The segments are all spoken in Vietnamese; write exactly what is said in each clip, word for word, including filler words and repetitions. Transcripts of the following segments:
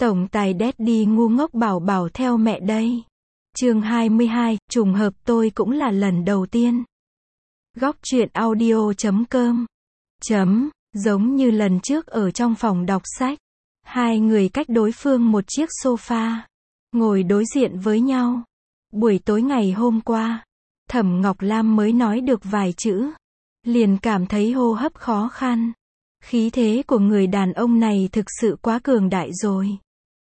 Tổng tài Daddy ngu ngốc bảo bảo theo mẹ đây. Chương hai mươi hai, trùng hợp tôi cũng là lần đầu tiên. Góc truyện audio chấm com chấm, giống như lần trước ở trong phòng đọc sách. Hai người cách đối phương một chiếc sofa, ngồi đối diện với nhau. Buổi tối ngày hôm qua, Thẩm Ngọc Lam mới nói được vài chữ, liền cảm thấy hô hấp khó khăn. Khí thế của người đàn ông này thực sự quá cường đại rồi.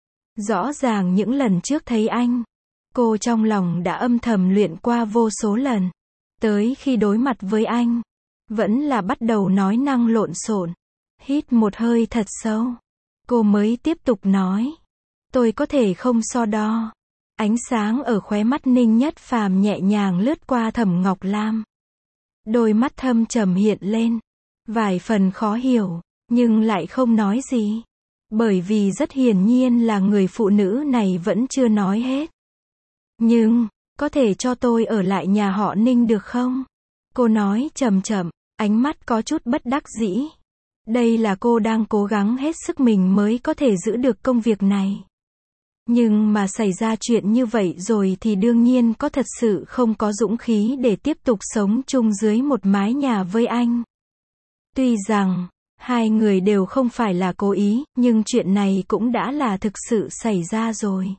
Rõ ràng những lần trước thấy anh, cô trong lòng đã âm thầm luyện qua vô số lần. Tới khi đối mặt với anh, vẫn là bắt đầu nói năng lộn xộn. Hít một hơi thật sâu, cô mới tiếp tục nói. Tôi có thể không so đo. Ánh sáng ở khóe mắt Ninh Nhất Phàm nhẹ nhàng lướt qua Thẩm Ngọc Lam. Đôi mắt thâm trầm hiện lên, vài phần khó hiểu, nhưng lại không nói gì. Bởi vì rất hiển nhiên là người phụ nữ này vẫn chưa nói hết. Nhưng, có thể cho tôi ở lại nhà họ Ninh được không? Cô nói chậm chậm, ánh mắt có chút bất đắc dĩ. Đây là cô đang cố gắng hết sức mình mới có thể giữ được công việc này. Nhưng mà xảy ra chuyện như vậy rồi thì đương nhiên có thật sự không có dũng khí để tiếp tục sống chung dưới một mái nhà với anh. Tuy rằng, hai người đều không phải là cố ý, nhưng chuyện này cũng đã là thực sự xảy ra rồi.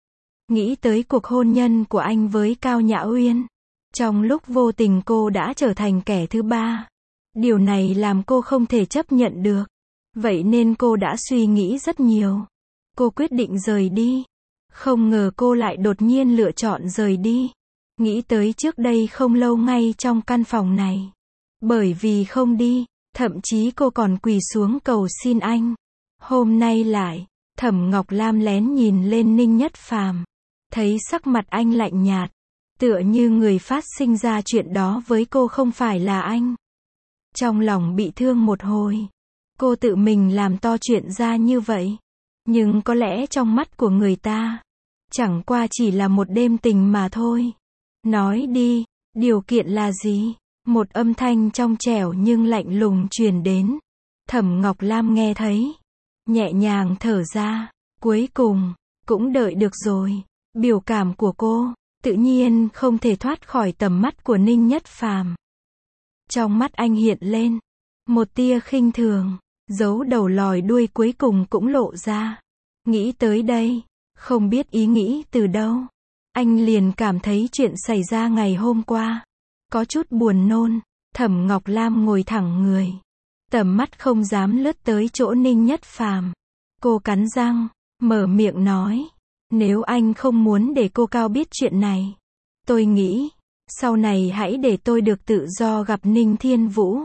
Nghĩ tới cuộc hôn nhân của anh với Cao Nhã Uyên, trong lúc vô tình cô đã trở thành kẻ thứ ba. Điều này làm cô không thể chấp nhận được. Vậy nên cô đã suy nghĩ rất nhiều. Cô quyết định rời đi. Không ngờ cô lại đột nhiên lựa chọn rời đi. Nghĩ tới trước đây không lâu ngay trong căn phòng này. Bởi vì không đi, thậm chí cô còn quỳ xuống cầu xin anh. Hôm nay lại, Thẩm Ngọc Lam lén nhìn lên Ninh Nhất Phàm, thấy sắc mặt anh lạnh nhạt, tựa như người phát sinh ra chuyện đó với cô không phải là anh. Trong lòng bị thương một hồi, cô tự mình làm to chuyện ra như vậy. Nhưng có lẽ trong mắt của người ta, chẳng qua chỉ là một đêm tình mà thôi. Nói đi, điều kiện là gì? Một âm thanh trong trẻo nhưng lạnh lùng truyền đến. Thẩm Ngọc Lam nghe thấy, nhẹ nhàng thở ra, cuối cùng, cũng đợi được rồi. Biểu cảm của cô, tự nhiên không thể thoát khỏi tầm mắt của Ninh Nhất Phàm. Trong mắt anh hiện lên một tia khinh thường, giấu đầu lòi đuôi cuối cùng cũng lộ ra. Nghĩ tới đây, không biết ý nghĩ từ đâu, anh liền cảm thấy chuyện xảy ra ngày hôm qua có chút buồn nôn. Thẩm Ngọc Lam ngồi thẳng người, tầm mắt không dám lướt tới chỗ Ninh Nhất Phàm. Cô cắn răng, mở miệng nói, nếu anh không muốn để cô Cao biết chuyện này, tôi nghĩ, sau này hãy để tôi được tự do gặp Ninh Thiên Vũ.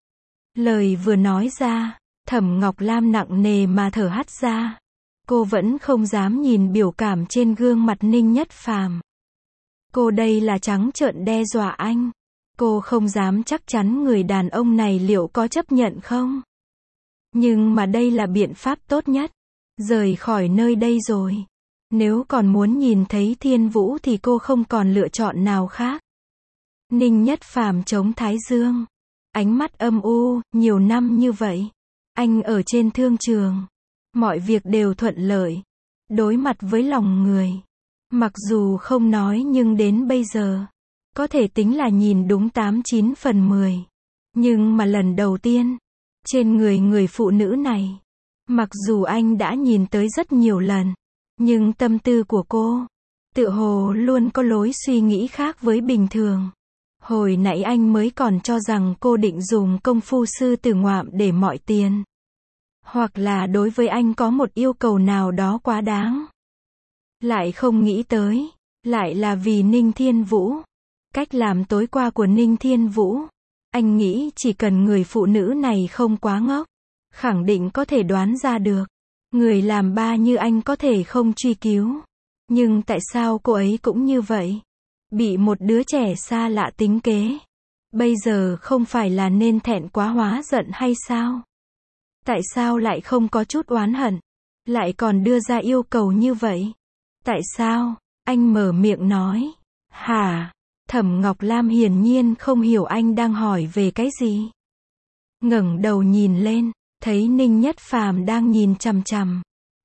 Lời vừa nói ra, Thẩm Ngọc Lam nặng nề mà thở hắt ra. Cô vẫn không dám nhìn biểu cảm trên gương mặt Ninh Nhất Phàm. Cô đây là trắng trợn đe dọa anh. Cô không dám chắc chắn người đàn ông này liệu có chấp nhận không. Nhưng mà đây là biện pháp tốt nhất. Rời khỏi nơi đây rồi. Nếu còn muốn nhìn thấy Thiên Vũ thì cô không còn lựa chọn nào khác. Ninh Nhất Phàm chống thái dương, ánh mắt âm u. Nhiều năm như vậy, anh ở trên thương trường, mọi việc đều thuận lợi. Đối mặt với lòng người, mặc dù không nói nhưng đến bây giờ, có thể tính là nhìn đúng tám chín phần mười. Nhưng mà lần đầu tiên, trên người người phụ nữ này, mặc dù anh đã nhìn tới rất nhiều lần, nhưng tâm tư của cô, tựa hồ luôn có lối suy nghĩ khác với bình thường. Hồi nãy anh mới còn cho rằng cô định dùng công phu sư tử ngoạm để mọi tiền. Hoặc là đối với anh có một yêu cầu nào đó quá đáng. Lại không nghĩ tới, lại là vì Ninh Thiên Vũ. Cách làm tối qua của Ninh Thiên Vũ, anh nghĩ chỉ cần người phụ nữ này không quá ngốc, khẳng định có thể đoán ra được. Người làm ba như anh có thể không truy cứu. Nhưng tại sao cô ấy cũng như vậy? Bị một đứa trẻ xa lạ tính kế. Bây giờ không phải là nên thẹn quá hóa giận hay sao? Tại sao lại không có chút oán hận? Lại còn đưa ra yêu cầu như vậy? Tại sao? Anh mở miệng nói. Hả? Thẩm Ngọc Lam hiển nhiên không hiểu anh đang hỏi về cái gì. Ngẩng đầu nhìn lên, thấy Ninh Nhất Phàm đang nhìn chằm chằm.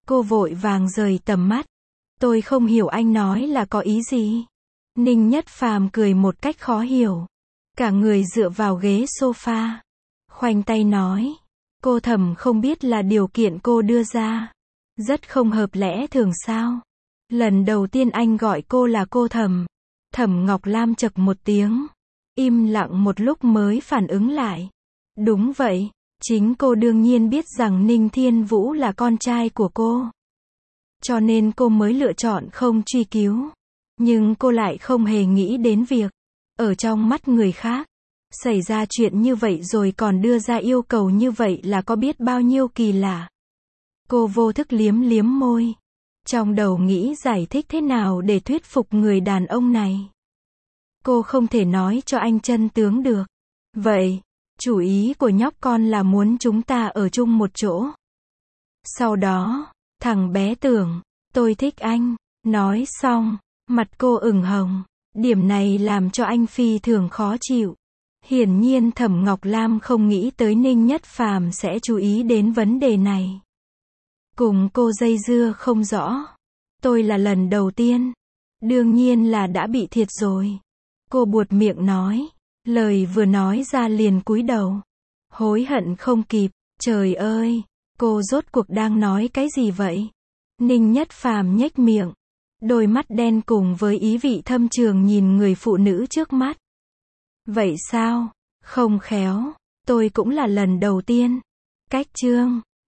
Cô vội vàng rời tầm mắt. Tôi không hiểu anh nói là có ý gì. Ninh Nhất Phàm cười một cách khó hiểu. Cả người dựa vào ghế sofa. Khoanh tay nói. Cô Thẩm không biết là điều kiện cô đưa ra. Rất không hợp lẽ thường sao. Lần đầu tiên anh gọi cô là cô Thẩm. Thẩm Ngọc Lam chậc một tiếng. Im lặng một lúc mới phản ứng lại. Đúng vậy. Chính cô đương nhiên biết rằng Ninh Thiên Vũ là con trai của cô. Cho nên cô mới lựa chọn không truy cứu. Nhưng cô lại không hề nghĩ đến việc, ở trong mắt người khác, xảy ra chuyện như vậy rồi còn đưa ra yêu cầu như vậy là có biết bao nhiêu kỳ lạ. Cô vô thức liếm liếm môi. Trong đầu nghĩ giải thích thế nào để thuyết phục người đàn ông này. Cô không thể nói cho anh chân tướng được. Vậy, chủ ý của nhóc con là muốn chúng ta ở chung một chỗ. Sau đó, thằng bé tưởng, tôi thích anh. Nói xong, mặt cô ửng hồng. Điểm này làm cho anh phi thường khó chịu. Hiển nhiên Thẩm Ngọc Lam không nghĩ tới Ninh Nhất Phàm sẽ chú ý đến vấn đề này. Cùng cô dây dưa không rõ. Tôi là lần đầu tiên. Đương nhiên là đã bị thiệt rồi. Cô buột miệng nói. Lời vừa nói ra liền cúi đầu. Hối hận không kịp. Trời ơi, cô rốt cuộc đang nói cái gì vậy? Ninh Nhất Phàm nhếch miệng. Đôi mắt đen cùng với ý vị thâm trường nhìn người phụ nữ trước mắt. Vậy sao? Không khéo. Tôi cũng là lần đầu tiên. Cách chương.